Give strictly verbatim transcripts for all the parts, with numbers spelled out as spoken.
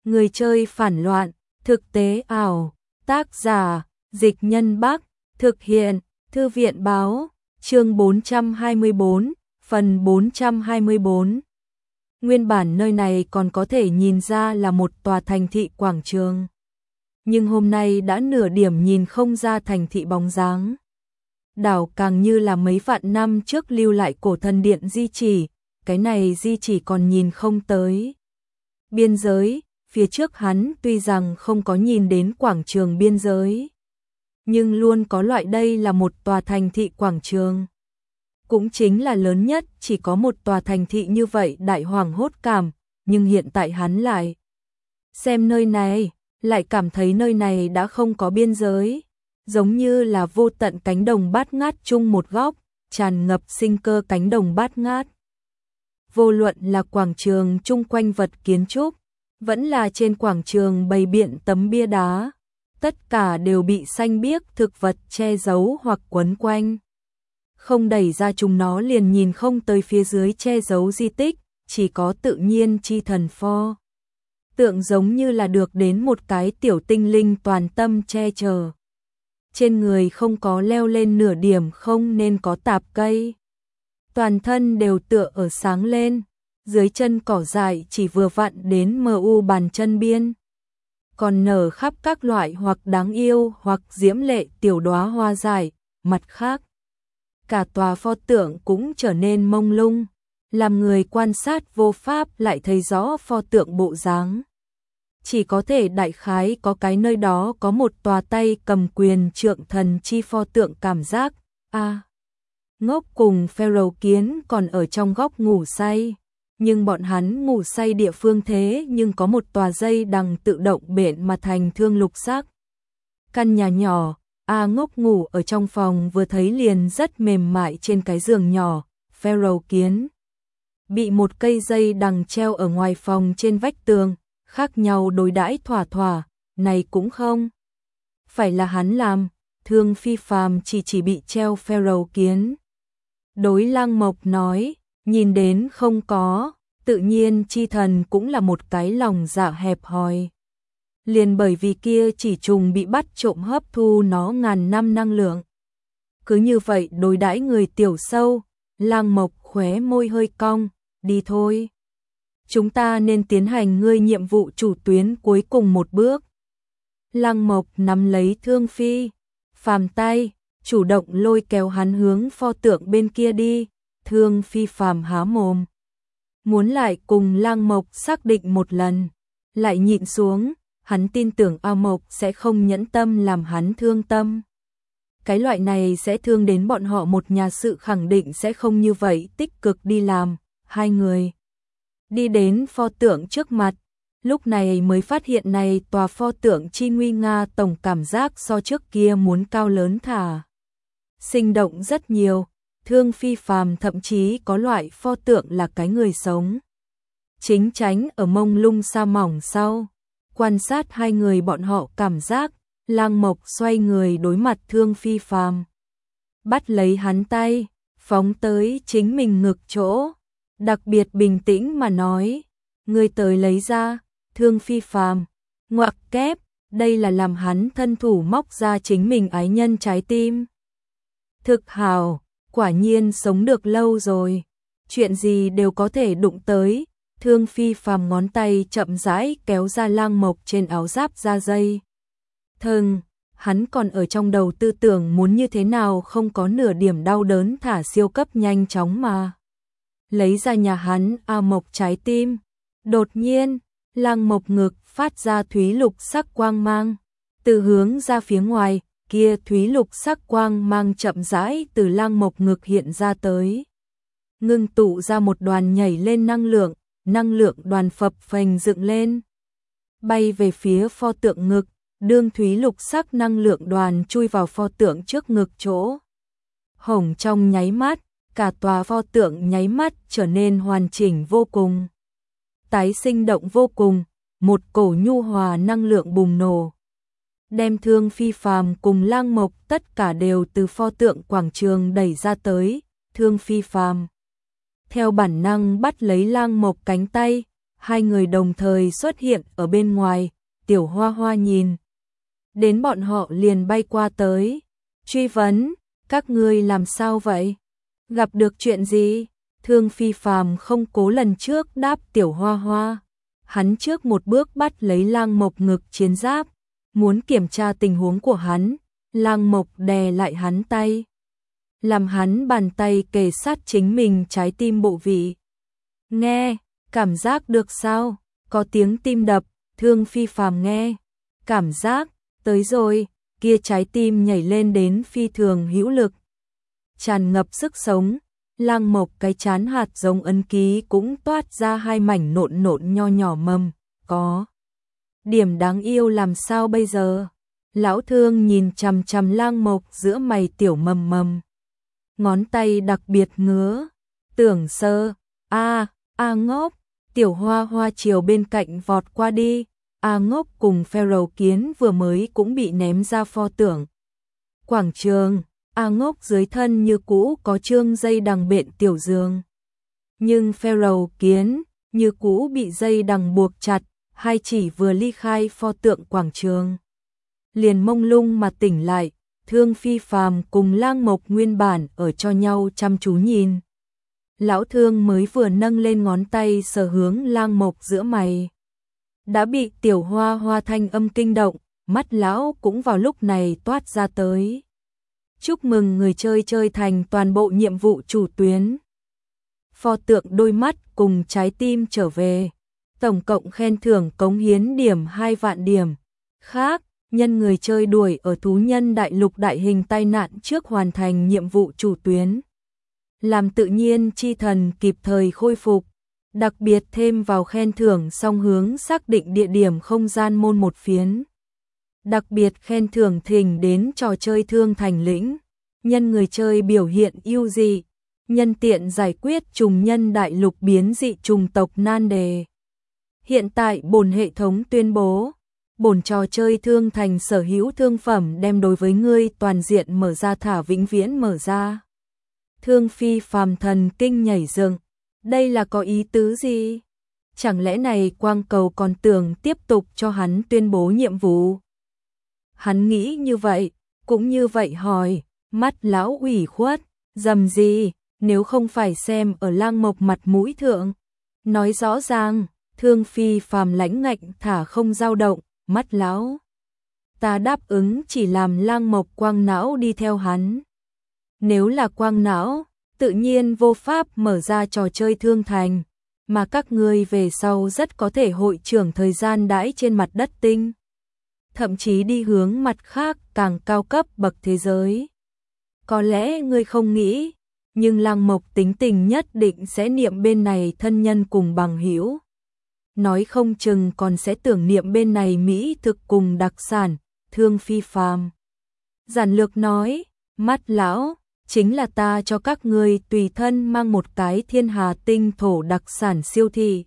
Người chơi phản loạn, thực tế ảo, tác giả, Dịch Nhân Bắc, thực hiện, Thư viện báo, chương bốn trăm hai mươi bốn, phần bốn trăm hai mươi bốn. Nguyên bản nơi này còn có thể nhìn ra là một tòa thành thị quảng trường. Nhưng hôm nay đã nửa điểm nhìn không ra thành thị bóng dáng. Đảo càng như là mấy vạn năm trước lưu lại cổ thần điện di chỉ, cái này di chỉ còn nhìn không tới. Biên giới, phía trước hắn tuy rằng không có nhìn đến quảng trường biên giới, nhưng luôn có loại đây là một tòa thành thị quảng trường. Cũng chính là lớn nhất, chỉ có một tòa thành thị như vậy đại hoàng hốt cảm, nhưng hiện tại hắn lại xem nơi này, lại cảm thấy nơi này đã không có biên giới, giống như là vô tận cánh đồng bát ngát chung một góc, tràn ngập sinh cơ cánh đồng bát ngát. Vô luận là quảng trường chung quanh vật kiến trúc, vẫn là trên quảng trường bày biện tấm bia đá, tất cả đều bị xanh biếc thực vật che giấu hoặc quấn quanh. Không đẩy ra chúng nó liền nhìn không tới phía dưới che giấu di tích, chỉ có tự nhiên chi thần pho. Tượng giống như là được đến một cái tiểu tinh linh toàn tâm che chở. Trên người không có leo lên nửa điểm không nên có tạp cây. Toàn thân đều tựa ở sáng lên, dưới chân cỏ dại chỉ vừa vặn đến mờ u bàn chân biên. Còn nở khắp các loại hoặc đáng yêu hoặc diễm lệ tiểu đóa hoa dại, mặt khác. Cả tòa pho tượng cũng trở nên mông lung, làm người quan sát vô pháp lại thấy rõ pho tượng bộ dáng. Chỉ có thể đại khái có cái nơi đó có một tòa tay cầm quyền trượng thần chi pho tượng cảm giác. A. À, Ngốc cùng Pharaoh kiến còn ở trong góc ngủ say, nhưng bọn hắn ngủ say địa phương thế nhưng có một tòa dây đằng tự động bện mà thành thương lục sắc. Căn nhà nhỏ, A Ngốc ngủ ở trong phòng vừa thấy liền rất mềm mại trên cái giường nhỏ, Pharaoh kiến bị một cây dây đằng treo ở ngoài phòng trên vách tường, khác nhau đối đãi thỏa thỏa, này cũng không phải là hắn làm, Thương Phi Phàm chỉ chỉ bị treo Pharaoh kiến. Đối Lang Mộc nói, nhìn đến không có, tự nhiên chi thần cũng là một cái lòng dạ hẹp hòi. Liền bởi vì kia chỉ trùng bị bắt trộm hấp thu nó ngàn năm năng lượng. Cứ như vậy đối đãi người tiểu sâu, Lang Mộc khóe môi hơi cong, đi thôi. Chúng ta nên tiến hành ngươi nhiệm vụ chủ tuyến cuối cùng một bước. Lang Mộc nắm lấy Thương Phi Phàm tay, chủ động lôi kéo hắn hướng pho tượng bên kia đi. Thương Phi Phàm há mồm, muốn lại cùng Lang Mộc xác định một lần, lại nhịn xuống, hắn tin tưởng A Mộc sẽ không nhẫn tâm làm hắn thương tâm. Cái loại này sẽ thương đến bọn họ một nhà, sự khẳng định sẽ không như vậy tích cực đi làm. Hai người đi đến pho tượng trước mặt, lúc này mới phát hiện này tòa pho tượng chi nguy nga, tổng cảm giác so trước kia muốn cao lớn thả sinh động rất nhiều. Thương Phi Phàm thậm chí có loại pho tượng là cái người sống. Chính tránh ở mông lung sa mỏng sau, quan sát hai người bọn họ cảm giác, Lang Mộc xoay người đối mặt Thương Phi Phàm, bắt lấy hắn tay, phóng tới chính mình ngực chỗ, đặc biệt bình tĩnh mà nói, ngươi tới lấy ra. Thương Phi Phàm ngoặc kép, đây là làm hắn thân thủ móc ra chính mình ái nhân trái tim. Thực hào, quả nhiên sống được lâu rồi, chuyện gì đều có thể đụng tới. Thương Phi Phàm ngón tay chậm rãi kéo ra Lang Mộc trên áo giáp da dây thừng, hắn còn ở trong đầu tư tưởng muốn như thế nào không có nửa điểm đau đớn thả siêu cấp nhanh chóng mà lấy ra nhà hắn A Mộc trái tim. Đột nhiên, Lang Mộc ngực phát ra thúy lục sắc quang mang, từ hướng ra phía ngoài, kia thúy lục sắc quang mang chậm rãi từ Lang Mộc ngực hiện ra tới, ngưng tụ ra một đoàn nhảy lên năng lượng, năng lượng đoàn phập phềnh dựng lên, bay về phía pho tượng ngực. Đương thúy lục sắc năng lượng đoàn chui vào pho tượng trước ngực chỗ hổng, trong nháy mắt, cả tòa pho tượng nháy mắt trở nên hoàn chỉnh vô cùng, tái sinh động vô cùng, một cổ nhu hòa năng lượng bùng nổ, đem Thương Phi Phàm cùng Lang Mộc tất cả đều từ pho tượng quảng trường đẩy ra tới. Thương Phi Phàm theo bản năng bắt lấy Lang Mộc cánh tay, hai người đồng thời xuất hiện ở bên ngoài, Tiểu Hoa Hoa nhìn đến bọn họ liền bay qua tới, truy vấn, các ngươi làm sao vậy? Gặp được chuyện gì? Thương Phi Phàm không cố lần trước đáp Tiểu Hoa Hoa, hắn trước một bước bắt lấy Lang Mộc ngực chiến giáp, muốn kiểm tra tình huống của hắn, Lang Mộc đè lại hắn tay, làm hắn bàn tay kề sát chính mình trái tim bộ vị. Nghe, cảm giác được sao? Có tiếng tim đập, Thương Phi Phàm nghe, cảm giác, tới rồi, kia trái tim nhảy lên đến phi thường hữu lực, tràn ngập sức sống. Lang Mộc cái chán hạt giống ấn ký cũng toát ra hai mảnh nộn nộn nho nhỏ mầm, có điểm đáng yêu làm sao bây giờ? Lão Thương nhìn chằm chằm Lang Mộc giữa mày tiểu mầm mầm, ngón tay đặc biệt ngứa, tưởng sơ, a, a ngốc, Tiểu Hoa Hoa chiều bên cạnh vọt qua đi, a ngốc cùng Pharaoh kiến vừa mới cũng bị ném ra pho tượng quảng trường. A ngốc dưới thân như cũ có trương dây đằng bện tiểu giường, nhưng Pharaoh kiến như cũ bị dây đằng buộc chặt, hai chỉ vừa ly khai pho tượng quảng trường liền mông lung mà tỉnh lại. Thương Phi Phàm cùng Lang Mộc nguyên bản ở cho nhau chăm chú nhìn, lão Thương mới vừa nâng lên ngón tay sờ hướng Lang Mộc giữa mày, đã bị Tiểu Hoa Hoa thanh âm kinh động, mắt lão cũng vào lúc này toát ra tới. Chúc mừng người chơi chơi thành toàn bộ nhiệm vụ chủ tuyến. Pho tượng đôi mắt cùng trái tim trở về. Tổng cộng khen thưởng cống hiến điểm hai vạn điểm. Khác, nhân người chơi đuổi ở thú nhân đại lục đại hình tai nạn trước hoàn thành nhiệm vụ chủ tuyến, làm tự nhiên chi thần kịp thời khôi phục. Đặc biệt thêm vào khen thưởng song hướng xác định địa điểm không gian môn một phiến. Đặc biệt khen thưởng thỉnh đến trò chơi Thương Thành Lĩnh, nhân người chơi biểu hiện ưu dị, nhân tiện giải quyết trùng nhân đại lục biến dị trùng tộc nan đề. Hiện tại bổn hệ thống tuyên bố, bổn trò chơi Thương Thành sở hữu thương phẩm đem đối với ngươi toàn diện mở ra thả vĩnh viễn mở ra. Thương Phi Phàm thần kinh nhảy dựng, đây là có ý tứ gì? Chẳng lẽ này quang cầu còn tưởng tiếp tục cho hắn tuyên bố nhiệm vụ? Hắn nghĩ như vậy, cũng như vậy hỏi, mắt lão ủy khuất, dầm gì, nếu không phải xem ở Lang Mộc mặt mũi thượng. Nói rõ ràng, Thương Phi Phàm lãnh ngạnh thả không dao động, mắt lão. Ta đáp ứng chỉ làm Lang Mộc quang não đi theo hắn. Nếu là quang não, tự nhiên vô pháp mở ra trò chơi Thương Thành, mà các ngươi về sau rất có thể hội trưởng thời gian đãi trên mặt đất tinh. Thậm chí đi hướng mặt khác càng cao cấp bậc thế giới. Có lẽ ngươi không nghĩ, nhưng Lang Mộc tính tình nhất định sẽ niệm bên này thân nhân cùng bằng hữu. Nói không chừng còn sẽ tưởng niệm bên này mỹ thực cùng đặc sản. Thương Phi Phàm giản lược nói, mắt lão, chính là ta cho các ngươi tùy thân mang một cái thiên hà tinh thổ đặc sản siêu thị.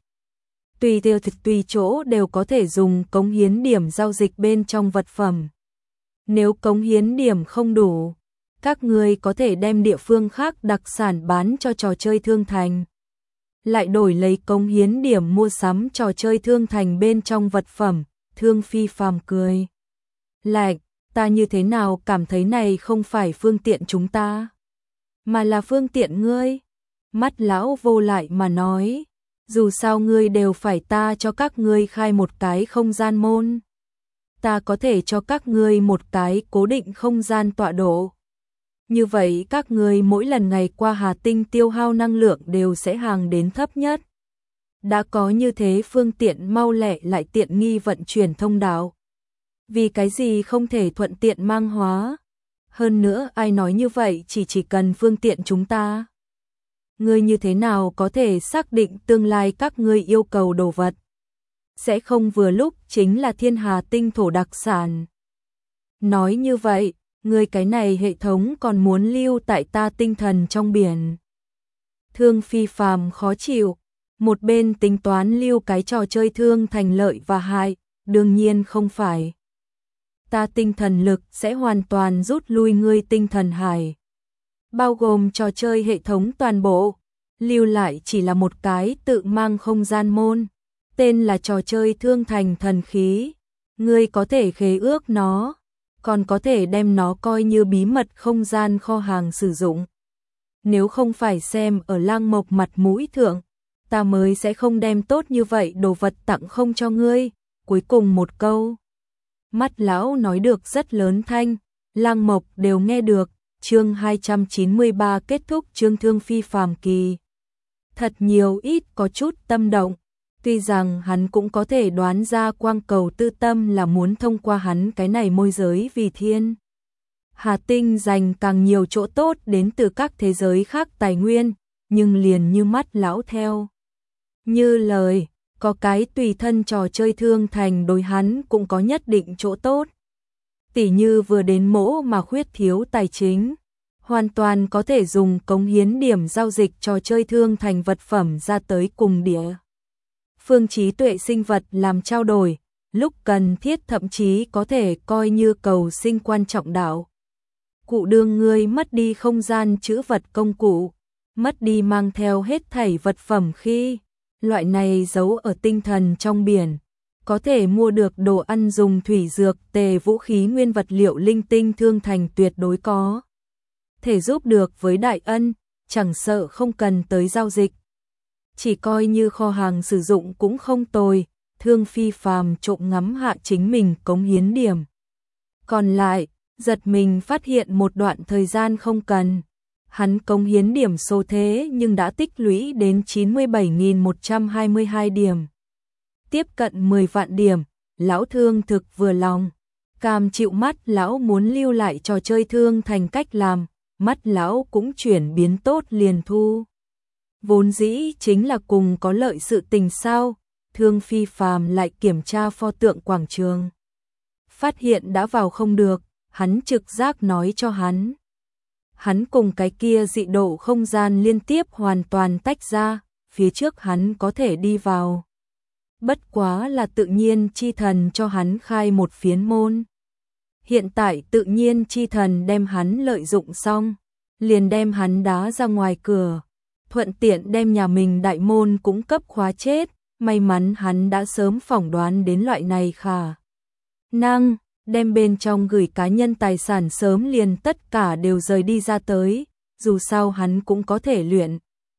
Tùy tiêu thực tùy chỗ đều có thể dùng cống hiến điểm giao dịch bên trong vật phẩm. Nếu cống hiến điểm không đủ, các ngươi có thể đem địa phương khác đặc sản bán cho trò chơi Thương Thành. Lại đổi lấy cống hiến điểm mua sắm trò chơi Thương Thành bên trong vật phẩm. Thương Phi Phàm cười lạnh, ta như thế nào cảm thấy này không phải phương tiện chúng ta, mà là phương tiện ngươi. Mắt lão vô lại mà nói, dù sao ngươi đều phải ta cho các ngươi khai một cái không gian môn. Ta có thể cho các ngươi một cái cố định không gian tọa độ. Như vậy các ngươi mỗi lần ngày qua Hà Tinh tiêu hao năng lượng đều sẽ hàng đến thấp nhất. Đã có như thế phương tiện mau lẹ lại tiện nghi vận chuyển thông đạo. Vì cái gì không thể thuận tiện mang hóa? Hơn nữa ai nói như vậy chỉ chỉ cần phương tiện chúng ta? Ngươi như thế nào có thể xác định tương lai các ngươi yêu cầu đồ vật sẽ không vừa lúc chính là thiên hà tinh thổ đặc sản? Nói như vậy, ngươi cái này hệ thống còn muốn lưu tại ta tinh thần trong biển. Thương Phi Phàm khó chịu, một bên tính toán lưu cái trò chơi Thương Thành lợi và hại, đương nhiên không phải. Ta tinh thần lực sẽ hoàn toàn rút lui ngươi tinh thần hải, bao gồm trò chơi hệ thống toàn bộ, lưu lại chỉ là một cái tự mang không gian môn. tên là trò chơi thương thành thần khí, ngươi có thể khế ước nó, còn có thể đem nó coi như bí mật không gian kho hàng sử dụng. Nếu không phải xem ở Lăng Mộc mặt mũi thượng, ta mới sẽ không đem tốt như vậy đồ vật tặng không cho ngươi. Cuối cùng một câu, mắt lão nói được rất lớn thanh, Lăng Mộc đều nghe được. Chương hai trăm chín mươi ba kết thúc chương Thương Phi phàm kỳ. Thật nhiều ít có chút tâm động, tuy rằng hắn cũng có thể đoán ra Quang Cầu Tư tâm là muốn thông qua hắn cái này môi giới vì thiên. Hà Tinh dành càng nhiều chỗ tốt đến từ các thế giới khác tài nguyên, nhưng liền như mắt lão theo. Như lời, có cái tùy thân trò chơi thương thành đối hắn cũng có nhất định chỗ tốt. Tỉ như vừa đến mỗ mà khuyết thiếu tài chính, hoàn toàn có thể dùng cống hiến điểm giao dịch trò chơi thương thành vật phẩm ra tới cùng địa phương trí tuệ sinh vật làm trao đổi, lúc cần thiết thậm chí có thể coi như cầu sinh quan trọng đạo. Cụ đương ngươi mất đi không gian trữ vật công cụ, mất đi mang theo hết thảy vật phẩm khi, loại này giấu ở tinh thần trong biển, có thể mua được đồ ăn dùng thủy dược tề vũ khí nguyên vật liệu linh tinh thương thành tuyệt đối có. Thể giúp được với đại ân, chẳng sợ không cần tới giao dịch. Chỉ coi như kho hàng sử dụng cũng không tồi, Thương Phi phàm trộm ngắm hạ chính mình cống hiến điểm. Còn lại, giật mình phát hiện một đoạn thời gian không cần. Hắn cống hiến điểm số thế nhưng đã tích lũy đến chín mươi bảy nghìn một trăm hai mươi hai điểm. Tiếp cận mười vạn điểm, lão thương thực vừa lòng. Cam chịu mắt lão muốn lưu lại trò chơi thương thành cách làm, mắt lão cũng chuyển biến tốt liền thu. Vốn dĩ chính là cùng có lợi sự tình sao, Thương Phi phàm lại kiểm tra pho tượng quảng trường. Phát hiện đã vào không được, hắn trực giác nói cho hắn. Hắn cùng cái kia dị độ không gian liên tiếp hoàn toàn tách ra, phía trước hắn có thể đi vào. Bất quá là tự nhiên chi thần cho hắn khai một phiến môn. Hiện tại tự nhiên chi thần đem hắn lợi dụng xong, liền đem hắn đá ra ngoài cửa, thuận tiện đem nhà mình đại môn cũng cấp khóa chết, may mắn hắn đã sớm phỏng đoán đến loại này khả năng, đem bên trong gửi cá nhân tài sản sớm liền tất cả đều rời đi ra tới, dù sao hắn cũng có thể luyện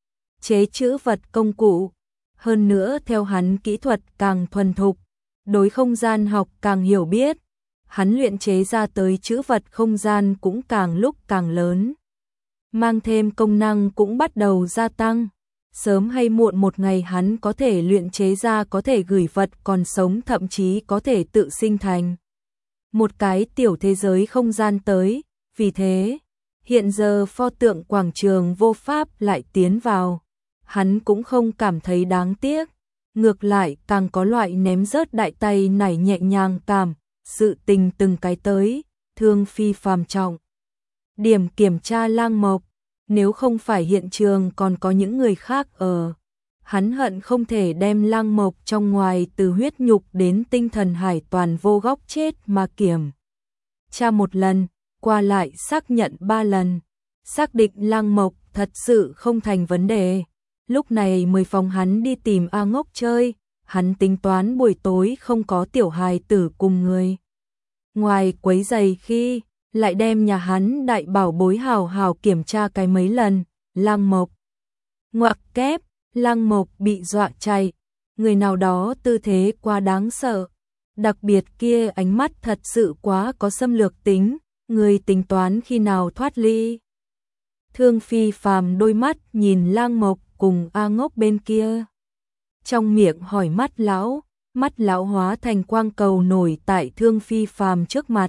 chế trữ vật công cụ, hơn nữa theo hắn kỹ thuật càng thuần thục, đối không gian học càng hiểu biết, hắn luyện chế ra tới trữ vật không gian cũng càng lúc càng lớn. Mang thêm công năng cũng bắt đầu gia tăng, sớm hay muộn một ngày hắn có thể luyện chế ra có thể gửi vật còn sống thậm chí có thể tự sinh thành một cái tiểu thế giới không gian tới, vì thế, hiện giờ pho tượng quảng trường vô pháp lại tiến vào, hắn cũng không cảm thấy đáng tiếc, ngược lại càng có loại ném rớt đại tay nảy nhẹ nhàng cảm, sự tình từng cái tới, Thương Phi phàm trọng. Điểm kiểm tra Lăng Mộc, nếu không phải hiện trường còn có những người khác ở, hắn hận không thể đem Lăng Mộc trong ngoài từ huyết nhục đến tinh thần hải toàn vô góc chết mà kiểm tra một lần, qua lại xác nhận ba lần, xác định Lăng Mộc thật sự không thành vấn đề. Lúc này mới phòng hắn đi tìm A Ngốc chơi, hắn tính toán buổi tối không có tiểu hài tử cùng người ngoài quấy giày khi lại đem nhà hắn đại bảo bối hào hào kiểm tra cái mấy lần. Lăng Mộc ngoặc kép, Lăng Mộc bị dọa chạy, người nào đó tư thế quá đáng sợ, đặc biệt kia ánh mắt thật sự quá có xâm lược tính, người tính toán khi nào thoát ly. Thương Phi phàm đôi mắt nhìn Lăng Mộc cùng A Ngốc bên kia, trong miệng hỏi mắt lão, mắt lão hóa thành quang cầu nổi tại Thương Phi phàm trước mặt,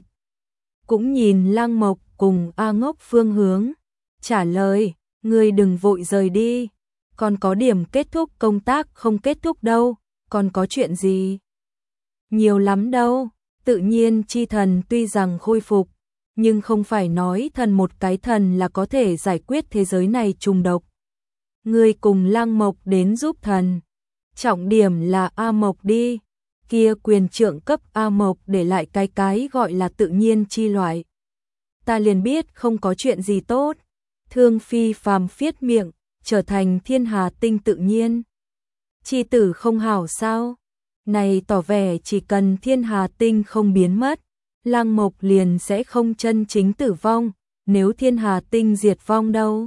cũng nhìn Lăng Mộc cùng A Ngốc phương hướng, trả lời, ngươi đừng vội rời đi, còn có điểm kết thúc công tác không kết thúc đâu, còn có chuyện gì nhiều lắm đâu. Tự nhiên chi thần tuy rằng khôi phục, nhưng không phải nói thần một cái thần là có thể giải quyết thế giới này trùng độc. Ngươi cùng Lăng Mộc đến giúp thần, trọng điểm là A Mộc đi, kia quyền trượng cấp A Mộc để lại cái cái gọi là tự nhiên chi loại. Ta liền biết không có chuyện gì tốt. Thương Phi phàm phiết miệng, trở thành thiên hà tinh tự nhiên chi tử không hảo sao? Này tỏ vẻ chỉ cần Thiên Hà Tinh không biến mất, Lăng Mộc liền sẽ không chân chính tử vong, nếu Thiên Hà Tinh diệt vong đâu?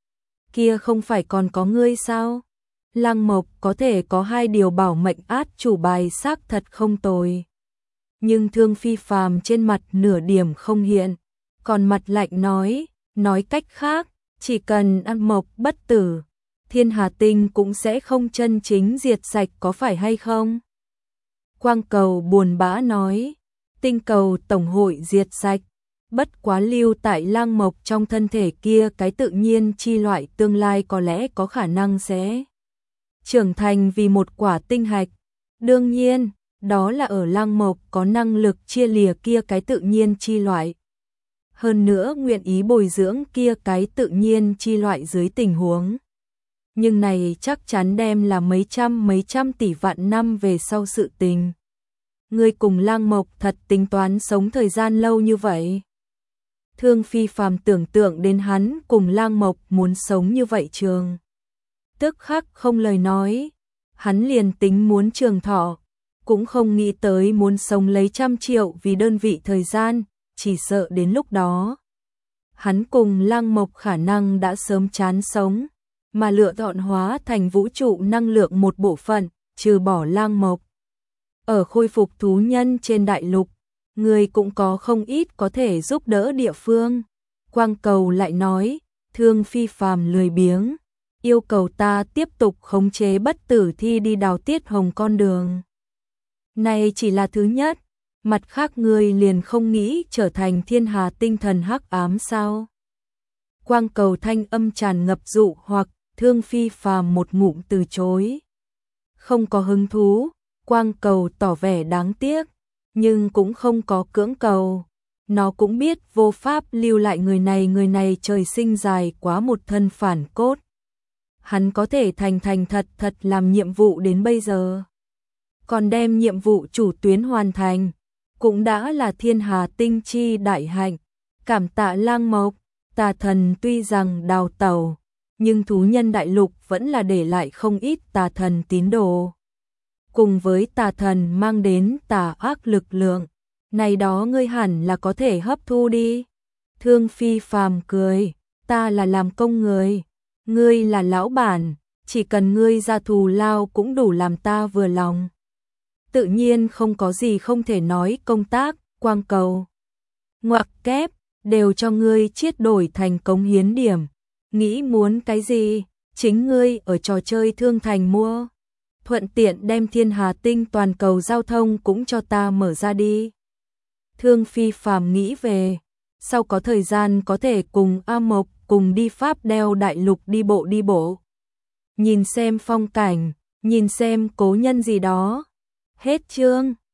Kia không phải còn có ngươi sao? Lăng Mộc có thể có hai điều bảo mệnh át chủ bài xác thật không tồi. Nhưng Thương Phi Phàm trên mặt nửa điểm không hiện, còn mặt lạnh nói, nói cách khác, chỉ cần Lăng Mộc bất tử, Thiên Hà Tinh cũng sẽ không chân chính diệt sạch có phải hay không? Quang Cầu buồn bã nói, tinh cầu tổng hội diệt sạch, bất quá lưu tại Lăng Mộc trong thân thể kia cái tự nhiên chi loại tương lai có lẽ có khả năng sẽ trưởng thành vì một quả tinh hạch. Đương nhiên, đó là ở Lăng Mộc có năng lực chia lìa kia cái tự nhiên chi loại. Hơn nữa nguyện ý bồi dưỡng kia cái tự nhiên chi loại dưới tình huống. Nhưng này chắc chắn đem là mấy trăm mấy trăm tỷ vạn năm về sau sự tình. Ngươi cùng Lăng Mộc thật tính toán sống thời gian lâu như vậy? Thương Phi Phàm tưởng tượng đến hắn cùng Lăng Mộc muốn sống như vậy trường. Tức khắc không lời nói, hắn liền tính muốn trường thọ, cũng không nghĩ tới muốn sống lấy trăm triệu vì đơn vị thời gian, chỉ sợ đến lúc đó. Hắn cùng Lăng Mộc khả năng đã sớm chán sống, mà lựa chọn hóa thành vũ trụ năng lượng một bộ phận, trừ bỏ Lăng Mộc. Ở khôi phục thú nhân trên đại lục, người cũng có không ít có thể giúp đỡ địa phương. Quang Cầu lại nói, Thương Phi Phàm lười biếng, yêu cầu ta tiếp tục khống chế bất tử thi đi đào Tiết Hồng con đường. Này chỉ là thứ nhất, mặt khác người liền không nghĩ trở thành Thiên Hà Tinh thần hắc ám sao? Quang Cầu thanh âm tràn ngập dụ hoặc, Thương Phi Phàm một ngụm từ chối. Không có hứng thú, Quang Cầu tỏ vẻ đáng tiếc, nhưng cũng không có cưỡng cầu. Nó cũng biết vô pháp lưu lại người này, người này trời sinh dài quá một thân phản cốt. Hắn có thể thành thành thật thật làm nhiệm vụ đến bây giờ. Còn đem nhiệm vụ chủ tuyến hoàn thành, cũng đã là Thiên Hà Tinh chi đại hạnh. Cảm tạ Lăng Mộc, tà thần tuy rằng đào tẩu, nhưng thú nhân đại lục vẫn là để lại không ít tà thần tín đồ. Cùng với tà thần mang đến tà ác lực lượng, này đó ngươi hẳn là có thể hấp thu đi. Thương Phi Phàm cười, ta là làm công người, ngươi là lão bản, chỉ cần ngươi ra thù lao cũng đủ làm ta vừa lòng. Tự nhiên không có gì không thể nói công tác, Quang Cầu. Ngoặc kép, đều cho ngươi chiết đổi thành cống hiến điểm. Nghĩ muốn cái gì, chính ngươi ở trò chơi thương thành mua. Thuận tiện đem Thiên Hà Tinh toàn cầu giao thông cũng cho ta mở ra đi. Thương Phi Phàm nghĩ về, sau có thời gian có thể cùng A Mộc cùng đi Pháp đeo đại lục đi bộ đi bộ. Nhìn xem phong cảnh, nhìn xem cố nhân gì đó. Hết chương.